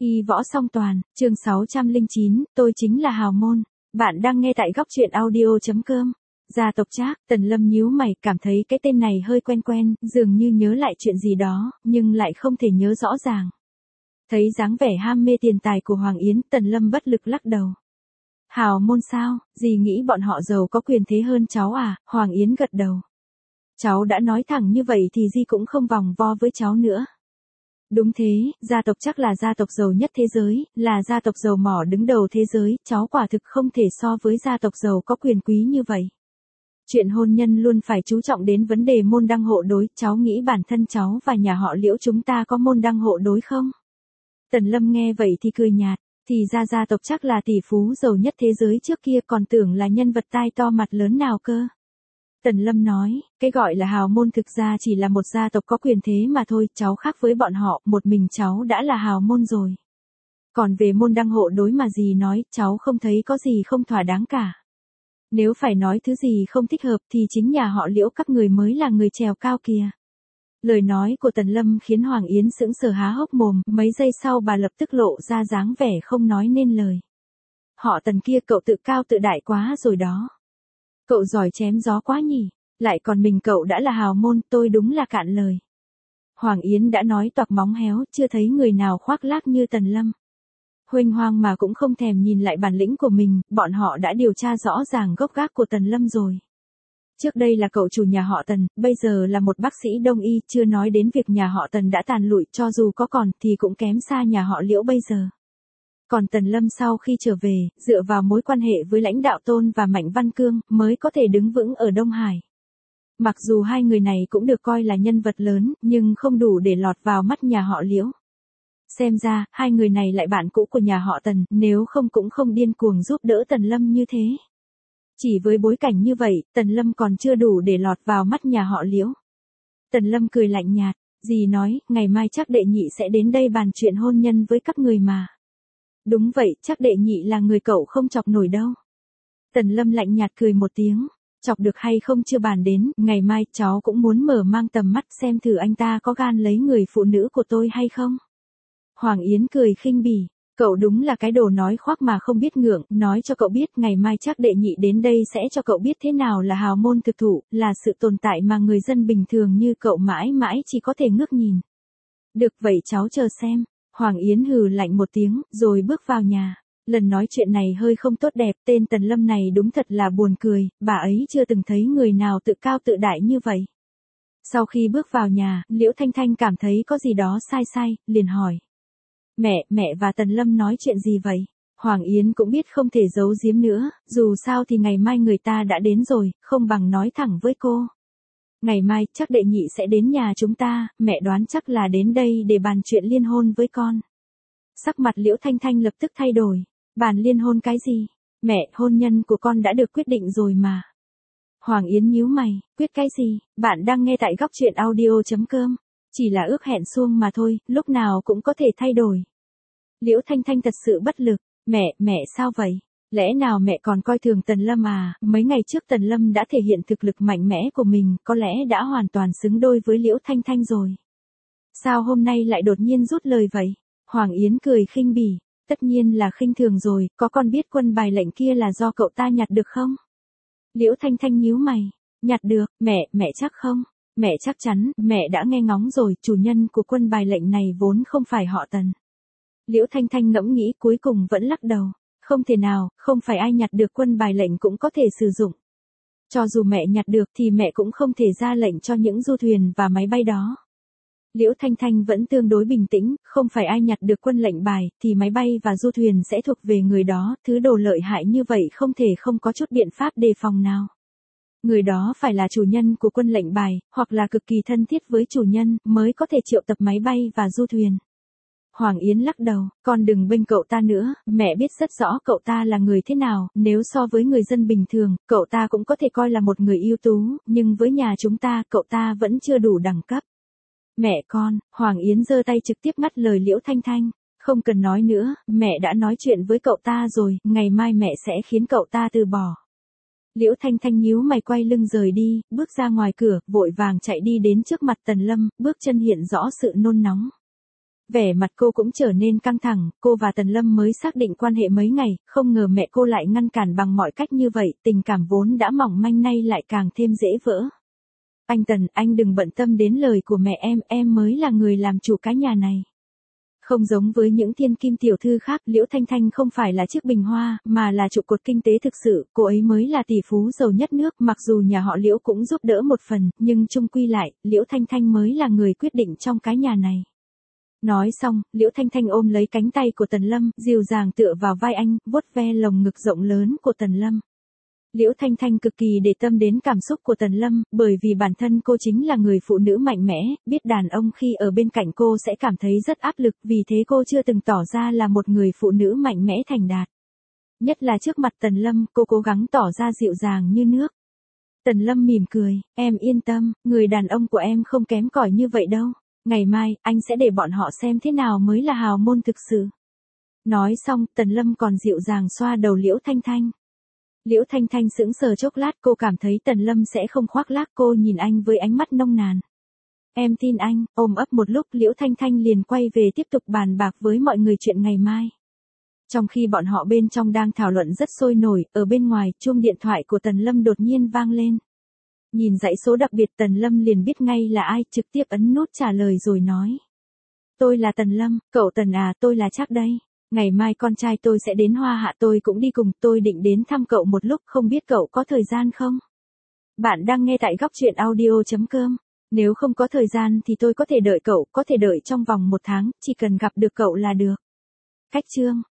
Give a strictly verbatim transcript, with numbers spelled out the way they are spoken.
Y võ song toàn, chương sáu trăm lẻ chín, tôi chính là hào môn. Bạn đang nghe tại góc truyện audio chấm com. Gia tộc Trác, Tần Lâm nhíu mày, cảm thấy cái tên này hơi quen quen, dường như nhớ lại chuyện gì đó, nhưng lại không thể nhớ rõ ràng. Thấy dáng vẻ ham mê tiền tài của Hoàng Yến, Tần Lâm bất lực lắc đầu. Hào môn sao, dì nghĩ bọn họ giàu có quyền thế hơn cháu à? Hoàng Yến gật đầu. Cháu đã nói thẳng như vậy thì dì cũng không vòng vo với cháu nữa. Đúng thế, gia tộc Trác là gia tộc giàu nhất thế giới, là gia tộc giàu mỏ đứng đầu thế giới, cháu quả thực không thể so với gia tộc giàu có quyền quý như vậy. Chuyện hôn nhân luôn phải chú trọng đến vấn đề môn đăng hộ đối, cháu nghĩ bản thân cháu và nhà họ Liễu chúng ta có môn đăng hộ đối không? Tần Lâm nghe vậy thì cười nhạt, thì ra gia tộc Trác là tỷ phú giàu nhất thế giới trước kia, còn tưởng là nhân vật tai to mặt lớn nào cơ. Tần Lâm nói, cái gọi là hào môn thực ra chỉ là một gia tộc có quyền thế mà thôi, cháu khác với bọn họ, một mình cháu đã là hào môn rồi. Còn về môn đăng hộ đối mà dì nói, cháu không thấy có gì không thỏa đáng cả. Nếu phải nói thứ gì không thích hợp thì chính nhà họ Liễu các người mới là người trèo cao kìa. Lời nói của Tần Lâm khiến Hoàng Yến sững sờ há hốc mồm, mấy giây sau bà lập tức lộ ra dáng vẻ không nói nên lời. Họ Tần kia cậu tự cao tự đại quá rồi đó. Cậu giỏi chém gió quá nhỉ, lại còn mình cậu đã là hào môn, tôi đúng là cạn lời. Hoàng Yến đã nói toạc móng héo, chưa thấy người nào khoác lác như Tần Lâm. Huênh hoang mà cũng không thèm nhìn lại bản lĩnh của mình, bọn họ đã điều tra rõ ràng gốc gác của Tần Lâm rồi. Trước đây là cậu chủ nhà họ Tần, bây giờ là một bác sĩ đông y, chưa nói đến việc nhà họ Tần đã tàn lụi, cho dù có còn thì cũng kém xa nhà họ Liễu bây giờ. Còn Tần Lâm sau khi trở về, dựa vào mối quan hệ với lãnh đạo Tôn và Mạnh Văn Cương, mới có thể đứng vững ở Đông Hải. Mặc dù hai người này cũng được coi là nhân vật lớn, nhưng không đủ để lọt vào mắt nhà họ Liễu. Xem ra, hai người này lại bạn cũ của nhà họ Tần, nếu không cũng không điên cuồng giúp đỡ Tần Lâm như thế. Chỉ với bối cảnh như vậy, Tần Lâm còn chưa đủ để lọt vào mắt nhà họ Liễu. Tần Lâm cười lạnh nhạt, dì nói, ngày mai chắc đệ nhị sẽ đến đây bàn chuyện hôn nhân với các người mà. Đúng vậy, chắc đệ nhị là người cậu không chọc nổi đâu. Tần Lâm lạnh nhạt cười một tiếng, chọc được hay không chưa bàn đến, ngày mai cháu cũng muốn mở mang tầm mắt xem thử anh ta có gan lấy người phụ nữ của tôi hay không. Hoàng Yến cười khinh bỉ, cậu đúng là cái đồ nói khoác mà không biết ngượng, nói cho cậu biết ngày mai chắc đệ nhị đến đây sẽ cho cậu biết thế nào là hào môn thực thụ, là sự tồn tại mà người dân bình thường như cậu mãi mãi chỉ có thể ngước nhìn. Được vậy cháu chờ xem. Hoàng Yến hừ lạnh một tiếng, rồi bước vào nhà. Lần nói chuyện này hơi không tốt đẹp, tên Tần Lâm này đúng thật là buồn cười, bà ấy chưa từng thấy người nào tự cao tự đại như vậy. Sau khi bước vào nhà, Liễu Thanh Thanh cảm thấy có gì đó sai sai, liền hỏi. Mẹ, mẹ và Tần Lâm nói chuyện gì vậy? Hoàng Yến cũng biết không thể giấu giếm nữa, dù sao thì ngày mai người ta đã đến rồi, không bằng nói thẳng với cô. Ngày mai, chắc đệ nhị sẽ đến nhà chúng ta, mẹ đoán chắc là đến đây để bàn chuyện liên hôn với con. Sắc mặt Liễu Thanh Thanh lập tức thay đổi. Bàn liên hôn cái gì? Mẹ, hôn nhân của con đã được quyết định rồi mà. Hoàng Yến nhíu mày, quyết cái gì? Bạn đang nghe tại góc truyện audio chấm com. Chỉ là ước hẹn suông mà thôi, lúc nào cũng có thể thay đổi. Liễu Thanh Thanh thật sự bất lực. Mẹ, mẹ sao vậy? Lẽ nào mẹ còn coi thường Tần Lâm à? Mấy ngày trước Tần Lâm đã thể hiện thực lực mạnh mẽ của mình, có lẽ đã hoàn toàn xứng đôi với Liễu Thanh Thanh rồi. Sao hôm nay lại đột nhiên rút lời vậy? Hoàng Yến cười khinh bỉ, tất nhiên là khinh thường rồi, có con biết quân bài lệnh kia là do cậu ta nhặt được không? Liễu Thanh Thanh nhíu mày, nhặt được, mẹ, mẹ chắc không? Mẹ chắc chắn, mẹ đã nghe ngóng rồi, chủ nhân của quân bài lệnh này vốn không phải họ Tần. Liễu Thanh Thanh ngẫm nghĩ cuối cùng vẫn lắc đầu. Không thể nào, không phải ai nhặt được quân bài lệnh cũng có thể sử dụng. Cho dù mẹ nhặt được thì mẹ cũng không thể ra lệnh cho những du thuyền và máy bay đó. Liễu Thanh Thanh vẫn tương đối bình tĩnh, không phải ai nhặt được quân lệnh bài thì máy bay và du thuyền sẽ thuộc về người đó, thứ đồ lợi hại như vậy không thể không có chút biện pháp đề phòng nào. Người đó phải là chủ nhân của quân lệnh bài, hoặc là cực kỳ thân thiết với chủ nhân, mới có thể triệu tập máy bay và du thuyền. Hoàng Yến lắc đầu, con đừng bênh cậu ta nữa, mẹ biết rất rõ cậu ta là người thế nào, nếu so với người dân bình thường, cậu ta cũng có thể coi là một người ưu tú, nhưng với nhà chúng ta, cậu ta vẫn chưa đủ đẳng cấp. Mẹ con, Hoàng Yến giơ tay trực tiếp ngắt lời Liễu Thanh Thanh, không cần nói nữa, mẹ đã nói chuyện với cậu ta rồi, ngày mai mẹ sẽ khiến cậu ta từ bỏ. Liễu Thanh Thanh nhíu mày quay lưng rời đi, bước ra ngoài cửa, vội vàng chạy đi đến trước mặt Tần Lâm, bước chân hiện rõ sự nôn nóng. Vẻ mặt cô cũng trở nên căng thẳng, cô và Tần Lâm mới xác định quan hệ mấy ngày, không ngờ mẹ cô lại ngăn cản bằng mọi cách như vậy, tình cảm vốn đã mỏng manh nay lại càng thêm dễ vỡ. Anh Tần, anh đừng bận tâm đến lời của mẹ em, em mới là người làm chủ cái nhà này. Không giống với những thiên kim tiểu thư khác, Liễu Thanh Thanh không phải là chiếc bình hoa, mà là trụ cột kinh tế thực sự, cô ấy mới là tỷ phú giàu nhất nước, mặc dù nhà họ Liễu cũng giúp đỡ một phần, nhưng chung quy lại, Liễu Thanh Thanh mới là người quyết định trong cái nhà này. Nói xong, Liễu Thanh Thanh ôm lấy cánh tay của Tần Lâm, dịu dàng tựa vào vai anh, vuốt ve lồng ngực rộng lớn của Tần Lâm. Liễu Thanh Thanh cực kỳ để tâm đến cảm xúc của Tần Lâm, bởi vì bản thân cô chính là người phụ nữ mạnh mẽ, biết đàn ông khi ở bên cạnh cô sẽ cảm thấy rất áp lực, vì thế cô chưa từng tỏ ra là một người phụ nữ mạnh mẽ thành đạt. Nhất là trước mặt Tần Lâm, cô cố gắng tỏ ra dịu dàng như nước. Tần Lâm mỉm cười, em yên tâm, người đàn ông của em không kém cỏi như vậy đâu. Ngày mai, anh sẽ để bọn họ xem thế nào mới là hào môn thực sự. Nói xong, Tần Lâm còn dịu dàng xoa đầu Liễu Thanh Thanh. Liễu Thanh Thanh sững sờ chốc lát, cô cảm thấy Tần Lâm sẽ không khoác lác, cô nhìn anh với ánh mắt nông nàn. Em tin anh, ôm ấp một lúc Liễu Thanh Thanh liền quay về tiếp tục bàn bạc với mọi người chuyện ngày mai. Trong khi bọn họ bên trong đang thảo luận rất sôi nổi, ở bên ngoài, chuông điện thoại của Tần Lâm đột nhiên vang lên. Nhìn dãy số đặc biệt Tần Lâm liền biết ngay là ai, trực tiếp ấn nút trả lời rồi nói. Tôi là Tần Lâm, cậu Tần à, tôi là Trác đây. Ngày mai con trai tôi sẽ đến Hoa Hạ, tôi cũng đi cùng, tôi định đến thăm cậu một lúc, không biết cậu có thời gian không? Bạn đang nghe tại góc truyện audio chấm com. Nếu không có thời gian thì tôi có thể đợi cậu, có thể đợi trong vòng một tháng, chỉ cần gặp được cậu là được. Cách chương